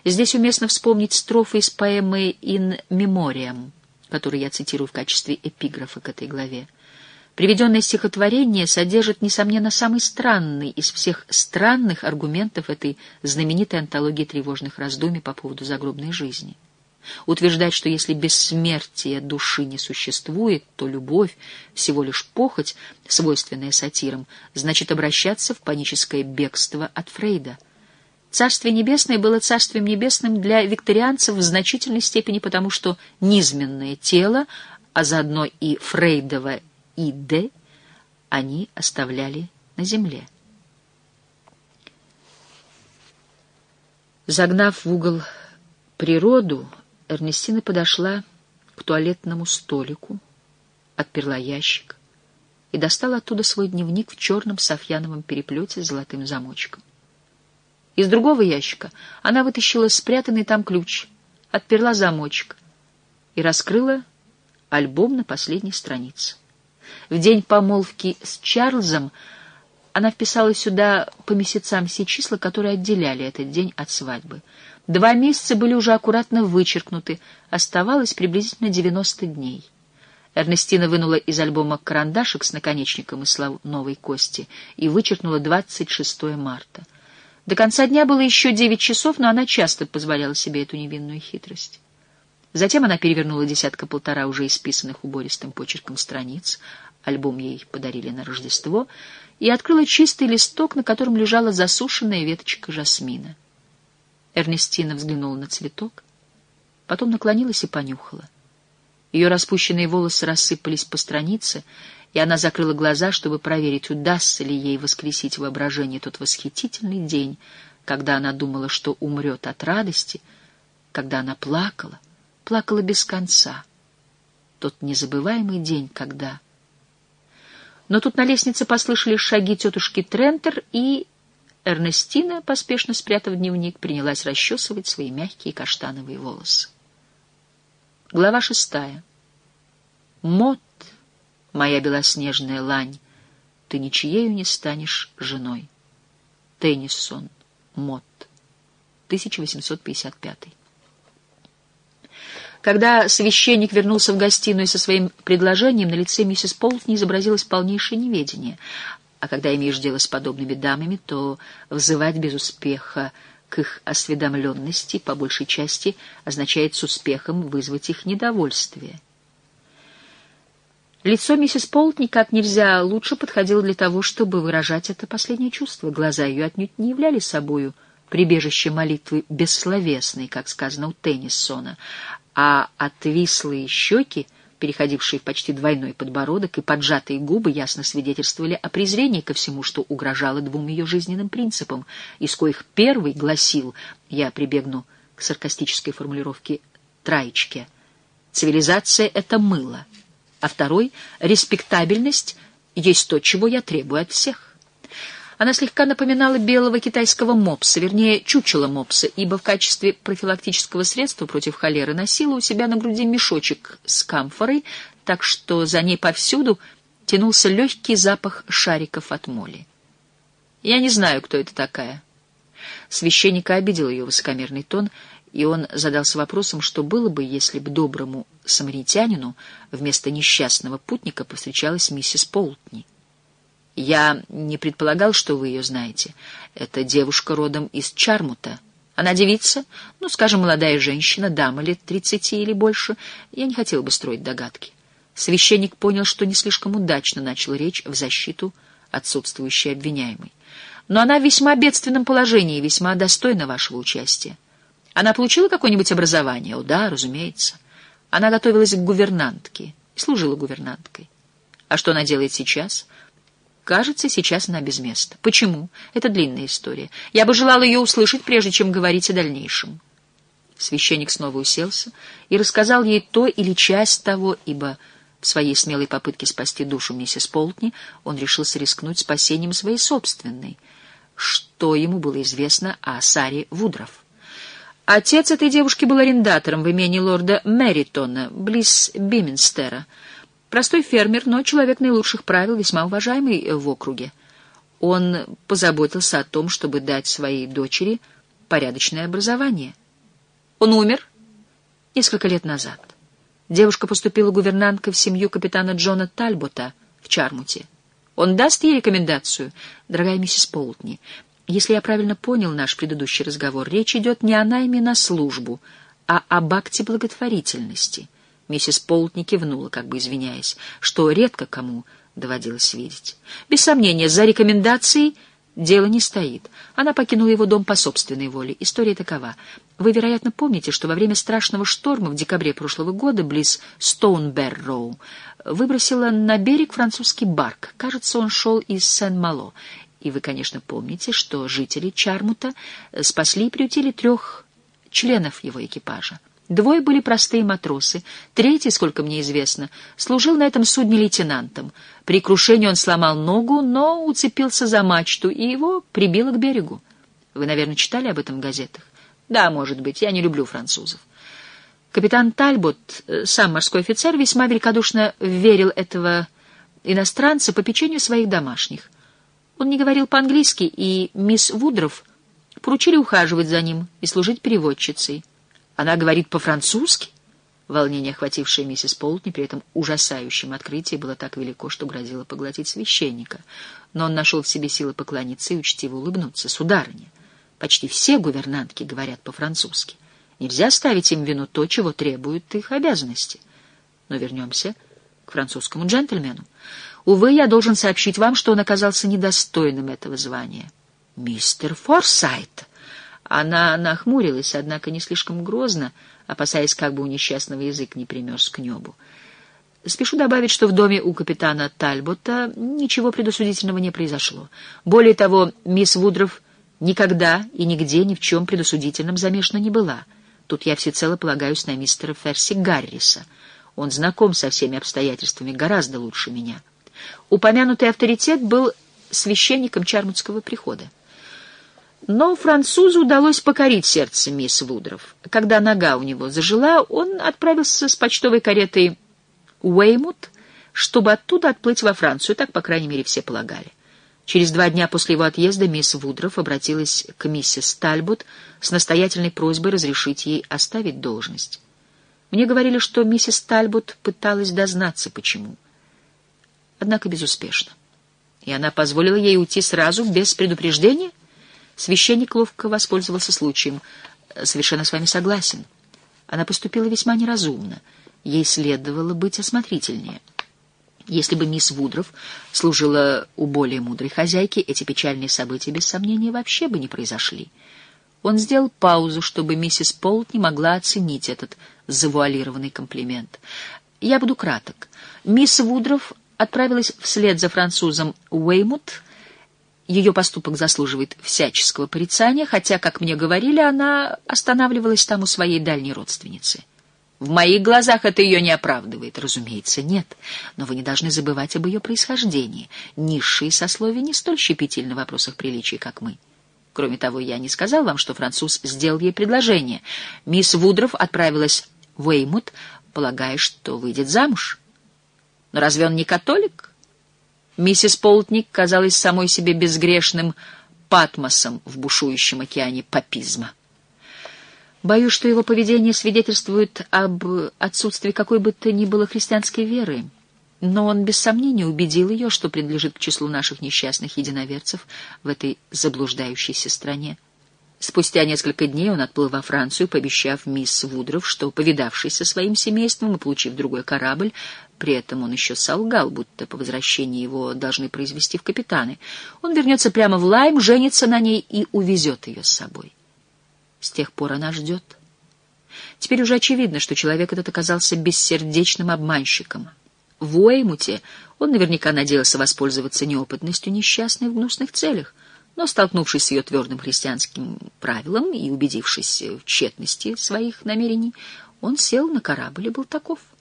Здесь уместно вспомнить строфы из поэмы «In Memoriam», которую я цитирую в качестве эпиграфа к этой главе. Приведенное стихотворение содержит, несомненно, самый странный из всех странных аргументов этой знаменитой антологии тревожных раздумий по поводу загробной жизни. Утверждать, что если бессмертия души не существует, то любовь — всего лишь похоть, свойственная сатирам, значит обращаться в паническое бегство от Фрейда. Царствие небесное было царствием небесным для викторианцев в значительной степени потому, что низменное тело, а заодно и Фрейдово «иде» они оставляли на земле. Загнав в угол природу, Эрнестина подошла к туалетному столику, отперла ящик и достала оттуда свой дневник в черном софьяновом переплете с золотым замочком. Из другого ящика она вытащила спрятанный там ключ, отперла замочек и раскрыла альбом на последней странице. В день помолвки с Чарльзом она вписала сюда по месяцам все числа, которые отделяли этот день от свадьбы. 2 месяца были уже аккуратно вычеркнуты, оставалось приблизительно 90 дней. Эрнестина вынула из альбома карандашик с наконечником из слоновой кости и вычеркнула 26 марта. До конца дня было еще 9 часов, но она часто позволяла себе эту невинную хитрость. Затем она перевернула 1/2 уже исписанных убористым почерком страниц, альбом ей подарили на Рождество, и открыла чистый листок, на котором лежала засушенная веточка жасмина. Эрнестина взглянула на цветок, потом наклонилась и понюхала. Ее распущенные волосы рассыпались по странице, и она закрыла глаза, чтобы проверить, удастся ли ей воскресить в воображении тот восхитительный день, когда она думала, что умрет от радости, когда она плакала без конца. Тот незабываемый день, когда... Но тут на лестнице послышались шаги тетушки Трентер, и Эрнестина, поспешно спрятав дневник, принялась расчесывать свои мягкие каштановые волосы. Глава 6. Мот, моя белоснежная лань, ты ничьею не станешь женой. Теннисон, Мот, 1855. Когда священник вернулся в гостиную со своим предложением, на лице миссис Полтни изобразилось полнейшее неведение. А когда имеешь дело с подобными дамами, то взывать без успеха к их осведомленности, по большей части, означает с успехом вызвать их недовольствие. Лицо миссис Полтни как нельзя лучше подходило для того, чтобы выражать это последнее чувство. Глаза ее отнюдь не являли собою прибежище молитвы бессловесной, как сказано у Теннисона, а отвислые щеки, переходившие в почти двойной подбородок, и поджатые губы ясно свидетельствовали о презрении ко всему, что угрожало 2 ее жизненным принципам, из коих первый гласил, я прибегну к саркастической формулировке Траечке, «Цивилизация — это мыло», а второй — «Респектабельность есть то, чего я требую от всех». Она слегка напоминала белого китайского мопса, вернее, чучела мопса, ибо в качестве профилактического средства против холеры носила у себя на груди мешочек с камфорой, так что за ней повсюду тянулся легкий запах шариков от моли. «Я не знаю, кто это такая». Священника обидел ее высокомерный тон, и он задался вопросом, что было бы, если бы доброму самаритянину вместо несчастного путника повстречалась миссис Полтни. «Я не предполагал, что вы ее знаете. Это девушка родом из Чармута. Она девица, скажем, молодая женщина, дама лет 30 или больше. Я не хотел бы строить догадки». Священник понял, что не слишком удачно начал речь в защиту отсутствующей обвиняемой. «Но она в весьма бедственном положении и весьма достойна вашего участия. Она получила какое-нибудь образование?» «О, да, разумеется. Она готовилась к гувернантке и служила гувернанткой. А что она делает сейчас?» «Кажется, сейчас она без места». «Почему? Это длинная история. Я бы желал ее услышать, прежде чем говорить о дальнейшем». Священник снова уселся и рассказал ей то или часть того, ибо в своей смелой попытке спасти душу миссис Полтни он решился рискнуть спасением своей собственной, что ему было известно о Саре Вудроф. Отец этой девушки был арендатором в имении лорда Мэритона, близ Биминстера. Простой фермер, но человек наилучших правил, весьма уважаемый в округе. Он позаботился о том, чтобы дать своей дочери порядочное образование. Он умер несколько лет назад. Девушка поступила гувернанткой в семью капитана Джона Тальбота в Чармуте. Он даст ей рекомендацию? Дорогая миссис Полтни, если я правильно понял наш предыдущий разговор, речь идет не о найме на службу, а об акте благотворительности. Миссис Полтни кивнула, как бы извиняясь, что редко кому доводилось видеть. Без сомнения, за рекомендацией дело не стоит. Она покинула его дом по собственной воле. История такова. Вы, вероятно, помните, что во время страшного шторма в декабре прошлого года близ Стоунберроу выбросила на берег французский барк. Кажется, он шел из Сен-Мало. И вы, конечно, помните, что жители Чармута спасли и приютили 3 членов его экипажа. 2 были простые матросы, 3, сколько мне известно, служил на этом судне лейтенантом. При крушении он сломал ногу, но уцепился за мачту, и его прибило к берегу. Вы, наверное, читали об этом в газетах? Да, может быть, я не люблю французов. Капитан Тальбот, сам морской офицер, весьма великодушно верил этого иностранца по попечению своих домашних. Он не говорил по-английски, и мисс Вудроф поручили ухаживать за ним и служить переводчицей. Она говорит по-французски? Волнение, охватившее миссис Полтни при этом ужасающем открытии, было так велико, что грозило поглотить священника. Но он нашел в себе силы поклониться и учтиво улыбнуться. Сударыня, почти все гувернантки говорят по-французски. Нельзя ставить им в вину то, чего требуют их обязанности. Но вернемся к французскому джентльмену. Увы, я должен сообщить вам, что он оказался недостойным этого звания. «Мистер Форсайт!» Она нахмурилась, однако не слишком грозно, опасаясь, как бы у несчастного язык не примерз к небу. Спешу добавить, что в доме у капитана Тальбота ничего предосудительного не произошло. Более того, мисс Вудроф никогда и нигде ни в чем предосудительном замешана не была. Тут я всецело полагаюсь на мистера Ферси Гарриса. Он знаком со всеми обстоятельствами гораздо лучше меня. Упомянутый авторитет был священником Чармутского прихода. Но французу удалось покорить сердце мисс Вудроф. Когда нога у него зажила, он отправился с почтовой каретой в Уэймут, чтобы оттуда отплыть во Францию, так, по крайней мере, все полагали. Через 2 дня после его отъезда мисс Вудроф обратилась к миссис Тальбот с настоятельной просьбой разрешить ей оставить должность. Мне говорили, что миссис Тальбот пыталась дознаться, почему. Однако безуспешно. И она позволила ей уйти сразу, без предупреждения? Священник ловко воспользовался случаем. Совершенно с вами согласен. Она поступила весьма неразумно. Ей следовало быть осмотрительнее. Если бы мисс Вудроф служила у более мудрой хозяйки, эти печальные события, без сомнения, вообще бы не произошли. Он сделал паузу, чтобы миссис Полтни могла оценить этот завуалированный комплимент. Я буду краток. Мисс Вудроф отправилась вслед за французом в Уэймут. Ее поступок заслуживает всяческого порицания, хотя, как мне говорили, она останавливалась там у своей дальней родственницы. В моих глазах это ее не оправдывает. Разумеется, нет. Но вы не должны забывать об ее происхождении. Низшие сословия не столь щепетильны в вопросах приличия, как мы. Кроме того, я не сказал вам, что француз сделал ей предложение. Мисс Вудроф отправилась в Уэймут, полагая, что выйдет замуж. Но разве он не католик? Миссис Полтни казалась самой себе безгрешным Патмосом в бушующем океане папизма. Боюсь, что его поведение свидетельствует об отсутствии какой бы то ни было христианской веры, но он без сомнения убедил ее, что принадлежит к числу наших несчастных единоверцев в этой заблуждающейся стране. Спустя несколько дней он отплыл во Францию, пообещав мисс Вудроф, что, повидавшись со своим семейством и получив другой корабль, при этом он еще солгал, будто по возвращении его должны произвести в капитаны, он вернется прямо в Лайм, женится на ней и увезет ее с собой. С тех пор она ждет. Теперь уже очевидно, что человек этот оказался бессердечным обманщиком. В Уэймуте он наверняка надеялся воспользоваться неопытностью несчастной в гнусных целях, но, столкнувшись с ее твердым христианским правилом и убедившись в тщетности своих намерений, он сел на корабль и был таков.